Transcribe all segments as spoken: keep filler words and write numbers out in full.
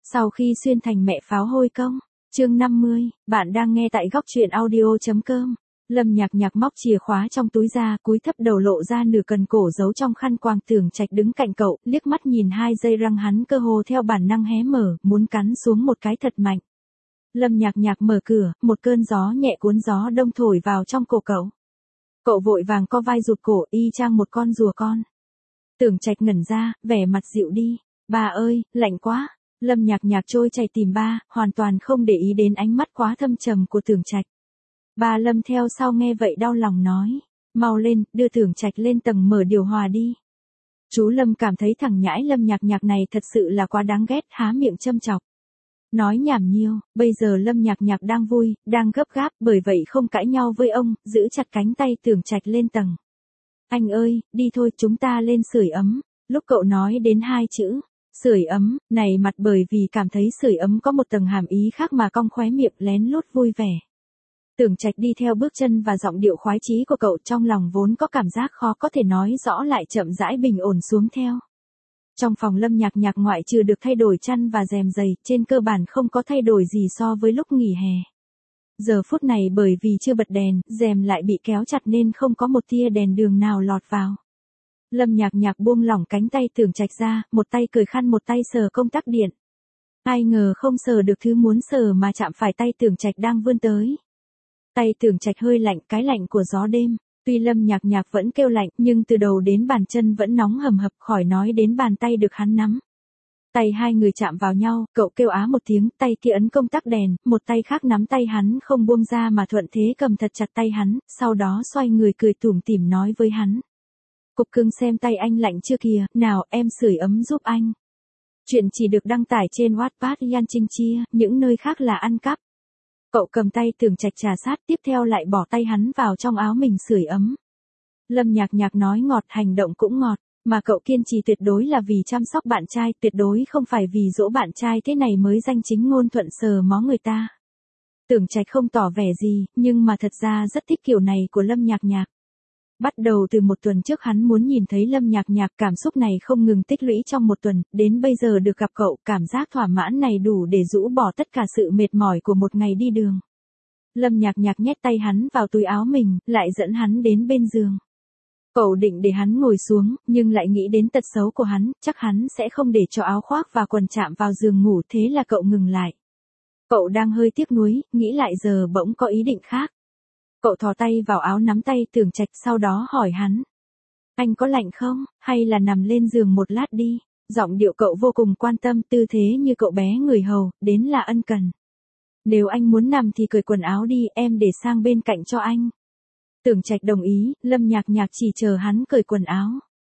Sau khi xuyên thành mẹ pháo hôi công, chương năm mươi, bạn đang nghe tại góc truyện audio.com. Lâm Nhạc Nhạc móc chìa khóa trong túi ra, cúi thấp đầu lộ ra nửa cần cổ giấu trong khăn quàng. Tưởng Trạch đứng cạnh cậu, liếc mắt nhìn hai dây răng hắn cơ hồ theo bản năng hé mở, muốn cắn xuống một cái thật mạnh. Lâm Nhạc Nhạc mở cửa, một cơn gió nhẹ cuốn gió đông thổi vào trong cổ cậu. Cậu vội vàng co vai rụt cổ, y chang một con rùa con. Tưởng Trạch ngẩn ra, vẻ mặt dịu đi. Ba ơi, lạnh quá. Lâm Nhạc Nhạc trôi chảy tìm ba, hoàn toàn không để ý đến ánh mắt quá thâm trầm của Tưởng Trạch. Ba Lâm theo sau nghe vậy đau lòng nói, mau lên, đưa Tưởng Trạch lên tầng mở điều hòa đi. Chú Lâm cảm thấy thằng nhãi Lâm Nhạc Nhạc này thật sự là quá đáng ghét, há miệng châm chọc. Nói nhảm nhiêu, bây giờ Lâm Nhạc Nhạc đang vui, đang gấp gáp, bởi vậy không cãi nhau với ông, giữ chặt cánh tay Tưởng Trạch lên tầng. Anh ơi, đi thôi, chúng ta lên sưởi ấm. Lúc cậu nói đến hai chữ sưởi ấm, này mặt bởi vì cảm thấy sưởi ấm có một tầng hàm ý khác mà cong khóe miệng lén lút vui vẻ. Tưởng Trạch đi theo bước chân và giọng điệu khoái chí của cậu, trong lòng vốn có cảm giác khó có thể nói rõ lại chậm rãi bình ổn xuống theo. Trong phòng Lâm Nhạc Nhạc ngoại trừ được thay đổi chăn và rèm giày, trên cơ bản không có thay đổi gì so với lúc nghỉ hè. Giờ phút này bởi vì chưa bật đèn, rèm lại bị kéo chặt nên không có một tia đèn đường nào lọt vào. Lâm Nhạc Nhạc buông lỏng cánh tay Tưởng Trạch ra, một tay cởi khăn một tay sờ công tắc điện. Ai ngờ không sờ được thứ muốn sờ mà chạm phải tay Tưởng Trạch đang vươn tới. Tay Tưởng Trạch hơi lạnh, cái lạnh của gió đêm. Tuy Lâm Nhạc Nhạc vẫn kêu lạnh, nhưng từ đầu đến bàn chân vẫn nóng hầm hập, khỏi nói đến bàn tay được hắn nắm. Tay hai người chạm vào nhau, cậu kêu á một tiếng, tay kia ấn công tắc đèn, một tay khác nắm tay hắn không buông ra mà thuận thế cầm thật chặt tay hắn, sau đó xoay người cười tủm tỉm nói với hắn. Cục cưng xem tay anh lạnh chưa kìa, nào em sưởi ấm giúp anh. Chuyện chỉ được đăng tải trên Wattpad Yan Trinh Chia, những nơi khác là ăn cắp. Cậu cầm tay Tưởng Trạch trà sát, tiếp theo lại bỏ tay hắn vào trong áo mình sưởi ấm. Lâm Nhạc Nhạc nói ngọt, hành động cũng ngọt, mà cậu kiên trì tuyệt đối là vì chăm sóc bạn trai, tuyệt đối không phải vì dỗ bạn trai thế này mới danh chính ngôn thuận sờ mó người ta. Tưởng Trạch không tỏ vẻ gì, nhưng mà thật ra rất thích kiểu này của Lâm Nhạc Nhạc. Bắt đầu từ một tuần trước hắn muốn nhìn thấy Lâm Nhạc Nhạc, cảm xúc này không ngừng tích lũy trong một tuần, đến bây giờ được gặp cậu, cảm giác thỏa mãn này đủ để rũ bỏ tất cả sự mệt mỏi của một ngày đi đường. Lâm Nhạc Nhạc nhét tay hắn vào túi áo mình, lại dẫn hắn đến bên giường. Cậu định để hắn ngồi xuống, nhưng lại nghĩ đến tật xấu của hắn, chắc hắn sẽ không để cho áo khoác và quần chạm vào giường ngủ, thế là cậu ngừng lại. Cậu đang hơi tiếc nuối, nghĩ lại giờ bỗng có ý định khác. Cậu thò tay vào áo nắm tay Tưởng Trạch, sau đó hỏi hắn. Anh có lạnh không, hay là nằm lên giường một lát đi? Giọng điệu cậu vô cùng quan tâm, tư thế như cậu bé người hầu, đến là ân cần. Nếu anh muốn nằm thì cởi quần áo đi, em để sang bên cạnh cho anh. Tưởng Trạch đồng ý, Lâm Nhạc Nhạc chỉ chờ hắn cởi quần áo.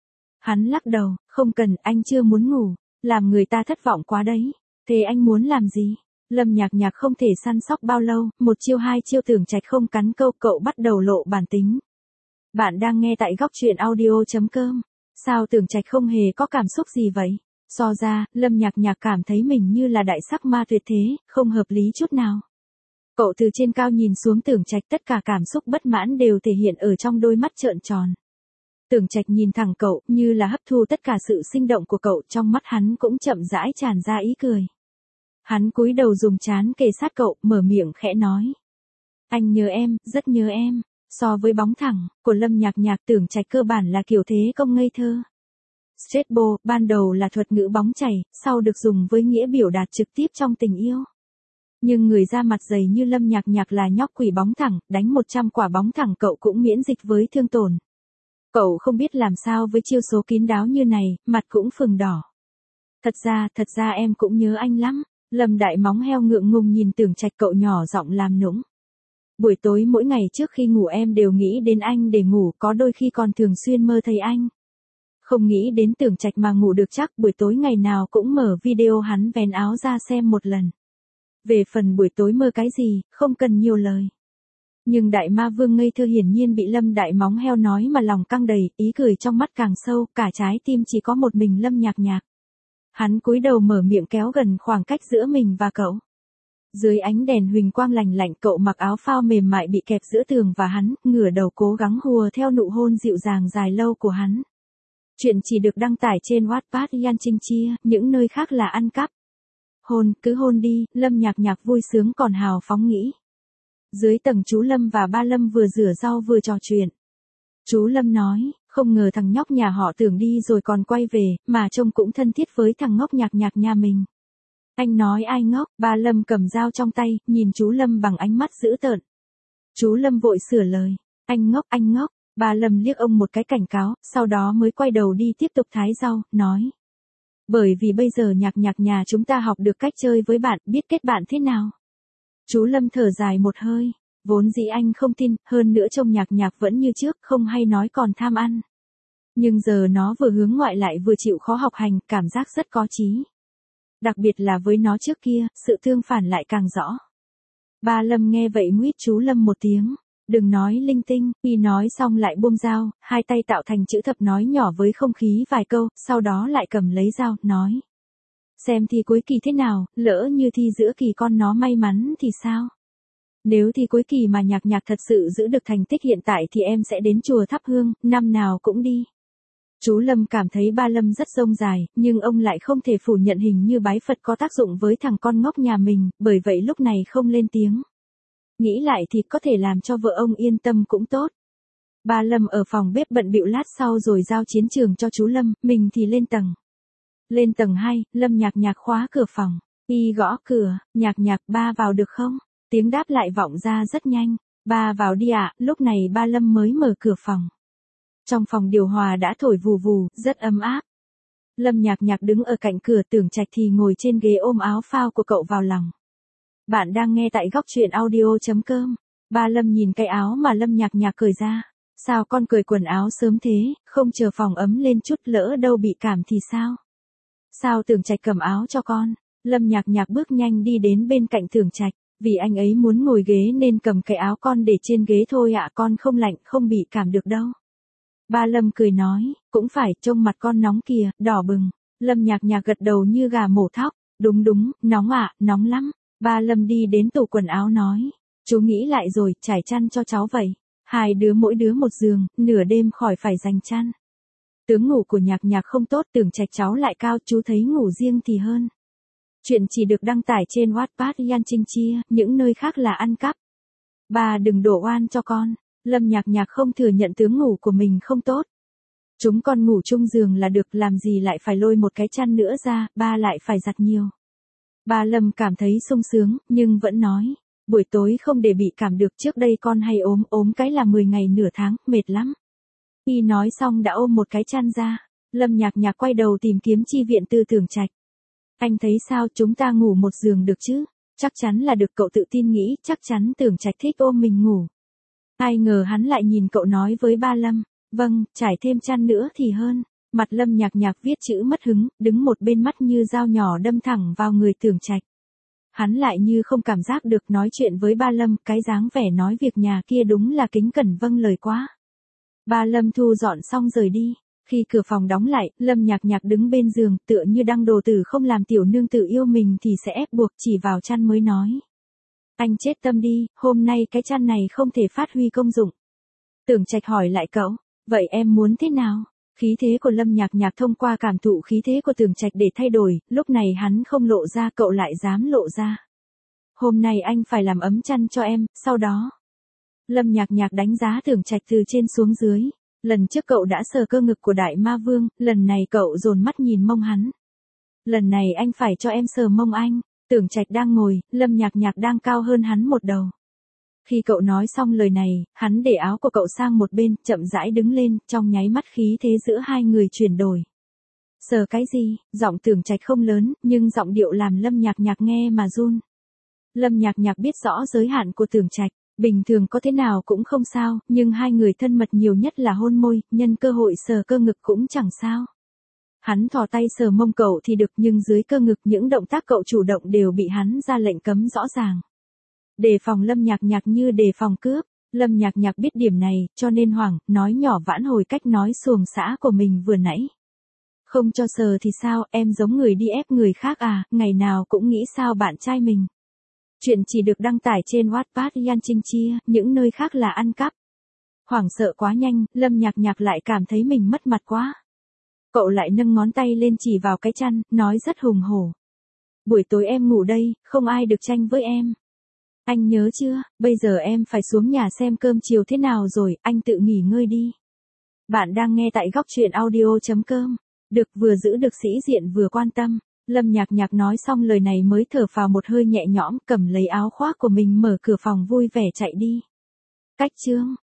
Hắn lắc đầu, không cần, anh chưa muốn ngủ, làm người ta thất vọng quá đấy. Thế anh muốn làm gì? Lâm Nhạc Nhạc không thể săn sóc bao lâu, một chiêu hai chiêu Tưởng Trạch không cắn câu, cậu bắt đầu lộ bản tính. Bạn đang nghe tại góc truyện audio.com. Sao Tưởng Trạch không hề có cảm xúc gì vậy? So ra, Lâm Nhạc Nhạc cảm thấy mình như là đại sắc ma tuyệt thế, không hợp lý chút nào. Cậu từ trên cao nhìn xuống Tưởng Trạch, tất cả cảm xúc bất mãn đều thể hiện ở trong đôi mắt trợn tròn. Tưởng Trạch nhìn thẳng cậu, như là hấp thu tất cả sự sinh động của cậu, trong mắt hắn cũng chậm rãi tràn ra ý cười. Hắn cúi đầu dùng trán kề sát cậu, mở miệng khẽ nói. Anh nhớ em, rất nhớ em. So với bóng thẳng của Lâm Nhạc Nhạc, Tưởng Trạch cơ bản là kiểu thế công ngây thơ. Straightball, ban đầu là thuật ngữ bóng chảy, sau được dùng với nghĩa biểu đạt trực tiếp trong tình yêu. Nhưng người da mặt dày như Lâm Nhạc Nhạc là nhóc quỷ bóng thẳng, đánh một trăm quả bóng thẳng cậu cũng miễn dịch với thương tổn. Cậu không biết làm sao với chiêu số kín đáo như này, mặt cũng phừng đỏ. Thật ra, thật ra em cũng nhớ anh lắm. Lâm Đại Móng heo ngượng ngùng nhìn Tưởng Trạch, cậu nhỏ giọng làm nũng. Buổi tối mỗi ngày trước khi ngủ em đều nghĩ đến anh để ngủ, có đôi khi còn thường xuyên mơ thấy anh. Không nghĩ đến Tưởng Trạch mà ngủ được chắc, buổi tối ngày nào cũng mở video hắn vén áo ra xem một lần. Về phần buổi tối mơ cái gì, không cần nhiều lời. Nhưng Đại Ma Vương ngây thơ hiển nhiên bị Lâm Đại Móng heo nói mà lòng căng đầy, ý cười trong mắt càng sâu, cả trái tim chỉ có một mình Lâm Nhạc Nhạc. Hắn cúi đầu mở miệng kéo gần khoảng cách giữa mình và cậu. Dưới ánh đèn huỳnh quang lành lạnh, cậu mặc áo phao mềm mại bị kẹp giữa tường và hắn, ngửa đầu cố gắng hùa theo nụ hôn dịu dàng dài lâu của hắn. Chuyện chỉ được đăng tải trên Wattpad Yan Trinh Chia, những nơi khác là ăn cắp. Hôn, cứ hôn đi, Lâm Nhạc Nhạc vui sướng còn hào phóng nghĩ. Dưới tầng chú Lâm và ba Lâm vừa rửa rau vừa trò chuyện. Chú Lâm nói, không ngờ thằng nhóc nhà họ Tưởng đi rồi còn quay về, mà trông cũng thân thiết với thằng ngốc Nhạc Nhạc nhà mình. Anh nói ai ngốc, ba Lâm cầm dao trong tay, nhìn chú Lâm bằng ánh mắt dữ tợn. Chú Lâm vội sửa lời, anh ngốc, anh ngốc, ba Lâm liếc ông một cái cảnh cáo, sau đó mới quay đầu đi tiếp tục thái rau, nói. Bởi vì bây giờ Nhạc Nhạc nhà chúng ta học được cách chơi với bạn, biết kết bạn thế nào. Chú Lâm thở dài một hơi, vốn dĩ anh không tin, hơn nữa trông Nhạc Nhạc vẫn như trước, không hay nói còn tham ăn. Nhưng giờ nó vừa hướng ngoại lại vừa chịu khó học hành, cảm giác rất có chí. Đặc biệt là với nó trước kia, sự tương phản lại càng rõ. Ba Lâm nghe vậy nguýt chú Lâm một tiếng, đừng nói linh tinh, khi nói xong lại buông dao, hai tay tạo thành chữ thập nói nhỏ với không khí vài câu, sau đó lại cầm lấy dao, nói. Xem thi cuối kỳ thế nào, lỡ như thi giữa kỳ con nó may mắn thì sao? Nếu thi cuối kỳ mà Nhạc Nhạc thật sự giữ được thành tích hiện tại thì em sẽ đến chùa thắp hương, năm nào cũng đi. Chú Lâm cảm thấy ba Lâm rất rông dài, nhưng ông lại không thể phủ nhận hình như bái Phật có tác dụng với thằng con ngốc nhà mình, bởi vậy lúc này không lên tiếng. Nghĩ lại thì có thể làm cho vợ ông yên tâm cũng tốt. Ba Lâm ở phòng bếp bận bịu lát sau rồi giao chiến trường cho chú Lâm, mình thì lên tầng. Lên tầng hai, Lâm Nhạc Nhạc khóa cửa phòng, y gõ cửa, Nhạc Nhạc ba vào được không? Tiếng đáp lại vọng ra rất nhanh, ba vào đi ạ, lúc này ba Lâm mới mở cửa phòng. Trong phòng điều hòa đã thổi vù vù, rất ấm áp. Lâm Nhạc Nhạc đứng ở cạnh cửa, Tưởng Trạch thì ngồi trên ghế ôm áo phao của cậu vào lòng. Bạn đang nghe tại góc truyện audio chấm com. Ba Lâm nhìn cái áo mà Lâm Nhạc Nhạc cởi ra. Sao con cởi quần áo sớm thế, không chờ phòng ấm lên chút lỡ đâu bị cảm thì sao? Sao Tưởng Trạch cầm áo cho con? Lâm Nhạc Nhạc bước nhanh đi đến bên cạnh Tưởng Trạch. Vì anh ấy muốn ngồi ghế nên cầm cái áo con để trên ghế thôi ạ, con không lạnh, không bị cảm được đâu. Ba Lâm cười nói, cũng phải, trông mặt con nóng kìa, đỏ bừng. Lâm Nhạc Nhạc gật đầu như gà mổ thóc, đúng đúng, nóng ạ, nóng lắm. Ba Lâm đi đến tủ quần áo nói, chú nghĩ lại rồi, trải chăn cho cháu vậy. Hai đứa mỗi đứa một giường, nửa đêm khỏi phải giành chăn. Tướng ngủ của Nhạc Nhạc không tốt, Tưởng Trạch cháu lại cao, chú thấy ngủ riêng thì hơn. Chuyện chỉ được đăng tải trên Wattpad Yan Trinh Chia, những nơi khác là ăn cắp. Ba đừng đổ oan cho con. Lâm Nhạc Nhạc không thừa nhận tướng ngủ của mình không tốt. Chúng con ngủ chung giường là được, làm gì lại phải lôi một cái chăn nữa ra, ba lại phải giặt nhiều. Ba Lâm cảm thấy sung sướng, nhưng vẫn nói, buổi tối không để bị cảm được, trước đây con hay ốm, ốm cái là mười ngày nửa tháng, mệt lắm. Khi nói xong đã ôm một cái chăn ra, Lâm Nhạc Nhạc quay đầu tìm kiếm chi viện từ Tưởng Trạch. Anh thấy sao, chúng ta ngủ một giường được chứ? Chắc chắn là được, cậu tự tin nghĩ, chắc chắn Tưởng Trạch thích ôm mình ngủ. Ai ngờ hắn lại nhìn cậu nói với ba Lâm, vâng, trải thêm chăn nữa thì hơn. Mặt Lâm Nhạc Nhạc viết chữ mất hứng, đứng một bên mắt như dao nhỏ đâm thẳng vào người Tưởng Trạch. Hắn lại như không cảm giác được, nói chuyện với ba Lâm, cái dáng vẻ nói việc nhà kia đúng là kính cẩn vâng lời quá. Ba Lâm thu dọn xong rời đi. Khi cửa phòng đóng lại, Lâm Nhạc Nhạc đứng bên giường, tựa như đang đồ tử không làm tiểu nương tự yêu mình thì sẽ ép buộc, chỉ vào chăn mới nói. Anh chết tâm đi, hôm nay cái chăn này không thể phát huy công dụng. Tưởng Trạch hỏi lại cậu, vậy em muốn thế nào? Khí thế của Lâm Nhạc Nhạc thông qua cảm thụ khí thế của Tưởng Trạch để thay đổi, lúc này hắn không lộ ra, cậu lại dám lộ ra. Hôm nay anh phải làm ấm chăn cho em, sau đó. Lâm Nhạc Nhạc đánh giá Tưởng Trạch từ trên xuống dưới. Lần trước cậu đã sờ cơ ngực của Đại Ma Vương, lần này cậu dồn mắt nhìn mông hắn. Lần này anh phải cho em sờ mông anh. Tưởng Trạch đang ngồi, Lâm Nhạc Nhạc đang cao hơn hắn một đầu. Khi cậu nói xong lời này, hắn để áo của cậu sang một bên, chậm rãi đứng lên, trong nháy mắt khí thế giữa hai người chuyển đổi. Sờ cái gì? Giọng Tưởng Trạch không lớn, nhưng giọng điệu làm Lâm Nhạc Nhạc nghe mà run. Lâm Nhạc Nhạc biết rõ giới hạn của Tưởng Trạch, bình thường có thế nào cũng không sao, nhưng hai người thân mật nhiều nhất là hôn môi, nhân cơ hội sờ cơ ngực cũng chẳng sao. Hắn thò tay sờ mông cậu thì được, nhưng dưới cơ ngực những động tác cậu chủ động đều bị hắn ra lệnh cấm rõ ràng. Đề phòng Lâm Nhạc Nhạc như đề phòng cướp, Lâm Nhạc Nhạc biết điểm này, cho nên hoảng, nói nhỏ vãn hồi cách nói xuồng xã của mình vừa nãy. Không cho sờ thì sao, em giống người đi ép người khác à, ngày nào cũng nghĩ sao bạn trai mình. Chuyện chỉ được đăng tải trên Wattpad Yan Trinh Chia, những nơi khác là ăn cắp. Hoảng sợ quá nhanh, Lâm Nhạc Nhạc lại cảm thấy mình mất mặt quá. Cậu lại nâng ngón tay lên chỉ vào cái chăn, nói rất hùng hổ. buổi tối em ngủ đây, không ai được tranh với em. Anh nhớ chưa, bây giờ em phải xuống nhà xem cơm chiều thế nào rồi, anh tự nghỉ ngơi đi. Bạn đang nghe tại góc truyện audio.com. Được, vừa giữ được sĩ diện vừa quan tâm. Lâm Nhạc Nhạc nói xong lời này mới thở phào một hơi nhẹ nhõm, cầm lấy áo khoác của mình mở cửa phòng vui vẻ chạy đi. Cách chương